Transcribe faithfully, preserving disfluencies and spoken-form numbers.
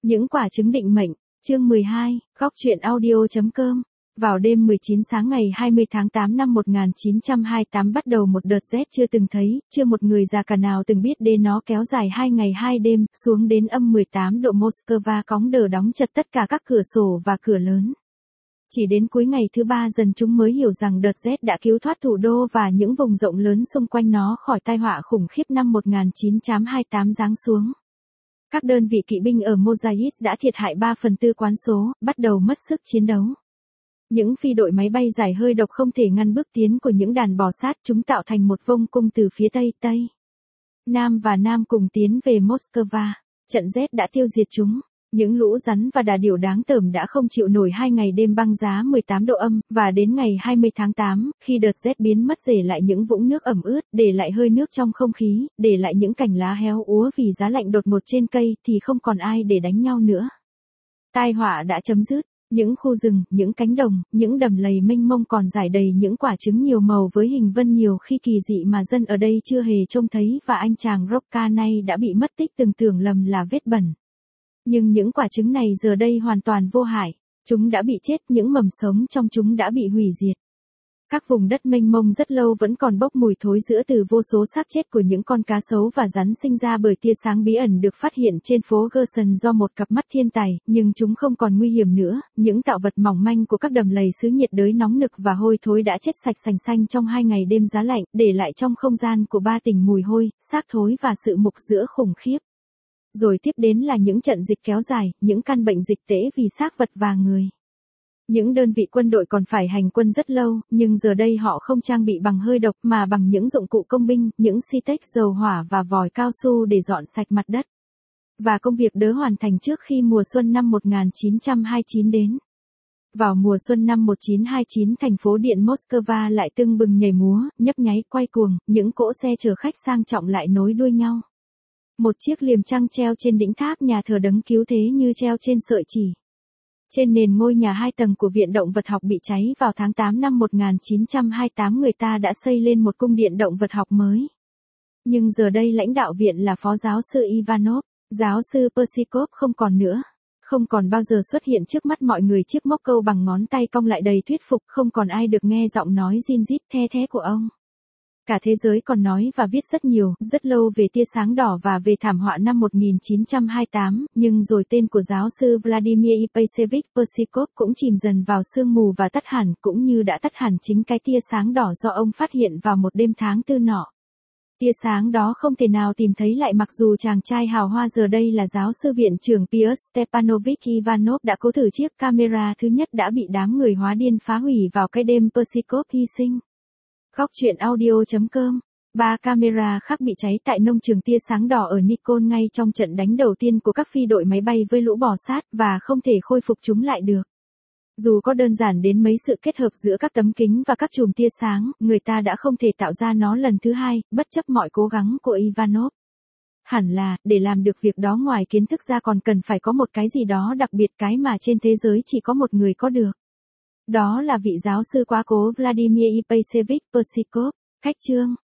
Những quả trứng định mệnh, chương mười hai, góc truyện audio.com. Vào đêm mười chín sáng ngày hai mươi tháng tám năm một nghìn chín trăm hai mươi tám bắt đầu một đợt rét chưa từng thấy, chưa một người già cả nào từng biết đến nó, kéo dài hai ngày hai đêm, xuống đến âm mười tám độ Moscow cóng đờ đóng chặt tất cả các cửa sổ và cửa lớn. Chỉ đến cuối ngày thứ ba dần chúng mới hiểu rằng đợt rét đã cứu thoát thủ đô và những vùng rộng lớn xung quanh nó khỏi tai họa khủng khiếp năm một nghìn chín trăm hai mươi tám giáng xuống. Các đơn vị kỵ binh ở Mozais đã thiệt hại ba phần tư quán số, bắt đầu mất sức chiến đấu. Những phi đội máy bay dài hơi độc không thể ngăn bước tiến của những đàn bò sát, chúng tạo thành một vông cung từ phía Tây, Tây, Nam và Nam cùng tiến về Moscow. Trận rét đã tiêu diệt chúng. Những lũ rắn và đà điểu đáng tởm đã không chịu nổi hai ngày đêm băng giá mười tám độ âm, và đến ngày hai mươi tháng tám, khi đợt rét biến mất, để lại những vũng nước ẩm ướt, để lại hơi nước trong không khí, để lại những cành lá héo úa vì giá lạnh đột ngột trên cây, thì không còn ai để đánh nhau nữa. Tai họa đã chấm dứt. Những khu rừng, những cánh đồng, những đầm lầy mênh mông còn rải đầy những quả trứng nhiều màu với hình vân nhiều khi kỳ dị mà dân ở đây chưa hề trông thấy, và anh chàng Rocca nay đã bị mất tích, từng tưởng lầm là vết bẩn. Nhưng những quả trứng này giờ đây hoàn toàn vô hại. Chúng đã bị chết, những mầm sống trong chúng đã bị hủy diệt. Các vùng đất mênh mông rất lâu vẫn còn bốc mùi thối rữa từ vô số xác chết của những con cá sấu và rắn sinh ra bởi tia sáng bí ẩn được phát hiện trên phố Gerson do một cặp mắt thiên tài, nhưng chúng không còn nguy hiểm nữa. Những tạo vật mỏng manh của các đầm lầy xứ nhiệt đới nóng nực và hôi thối đã chết sạch sành xanh trong hai ngày đêm giá lạnh, để lại trong không gian của ba tỉnh mùi hôi, xác thối và sự mục rữa khủng khiếp. Rồi tiếp đến là những trận dịch kéo dài, những căn bệnh dịch tễ vì xác vật và người. Những đơn vị quân đội còn phải hành quân rất lâu, nhưng giờ đây họ không trang bị bằng hơi độc mà bằng những dụng cụ công binh, những xi tếch, dầu hỏa và vòi cao su để dọn sạch mặt đất. Và công việc đỡ hoàn thành trước khi mùa xuân năm một nghìn chín trăm hai mươi chín đến. Vào mùa xuân năm một nghìn chín trăm hai mươi chín, thành phố điện Moscow lại tưng bừng nhảy múa, nhấp nháy, quay cuồng, những cỗ xe chở khách sang trọng lại nối đuôi nhau. Một chiếc liềm trăng treo trên đỉnh tháp nhà thờ Đấng Cứu Thế như treo trên sợi chỉ. Trên nền ngôi nhà hai tầng của Viện Động vật học bị cháy vào tháng tám năm một nghìn chín trăm hai mươi tám, người ta đã xây lên một cung điện động vật học mới. Nhưng giờ đây lãnh đạo viện là phó giáo sư Ivanov, giáo sư Persikov không còn nữa. Không còn bao giờ xuất hiện trước mắt mọi người chiếc móc câu bằng ngón tay cong lại đầy thuyết phục, không còn ai được nghe giọng nói rin rít the thé của ông. Cả thế giới còn nói và viết rất nhiều, rất lâu về tia sáng đỏ và về thảm họa năm một nghìn chín trăm hai mươi tám, nhưng rồi tên của giáo sư Vladimir Ipasevich Persikov cũng chìm dần vào sương mù và tắt hẳn, cũng như đã tắt hẳn chính cái tia sáng đỏ do ông phát hiện vào một đêm tháng tư nọ. Tia sáng đó không thể nào tìm thấy lại, mặc dù chàng trai hào hoa giờ đây là giáo sư viện trưởng Piotr Stepanovich Ivanov đã cố thử chiếc camera thứ nhất đã bị đám người hóa điên phá hủy vào cái đêm Persikov hy sinh. Góc truyện audio.com. Ba camera khác bị cháy tại nông trường tia sáng đỏ ở Nikol ngay trong trận đánh đầu tiên của các phi đội máy bay với lũ bò sát, và không thể khôi phục chúng lại được. Dù có đơn giản đến mấy sự kết hợp giữa các tấm kính và các chùm tia sáng, người ta đã không thể tạo ra nó lần thứ hai, bất chấp mọi cố gắng của Ivanov. Hẳn là, để làm được việc đó ngoài kiến thức ra còn cần phải có một cái gì đó đặc biệt, cái mà trên thế giới chỉ có một người có được. Đó là vị giáo sư quá cố Vladimir Ipasevich Persikov. Cách chương.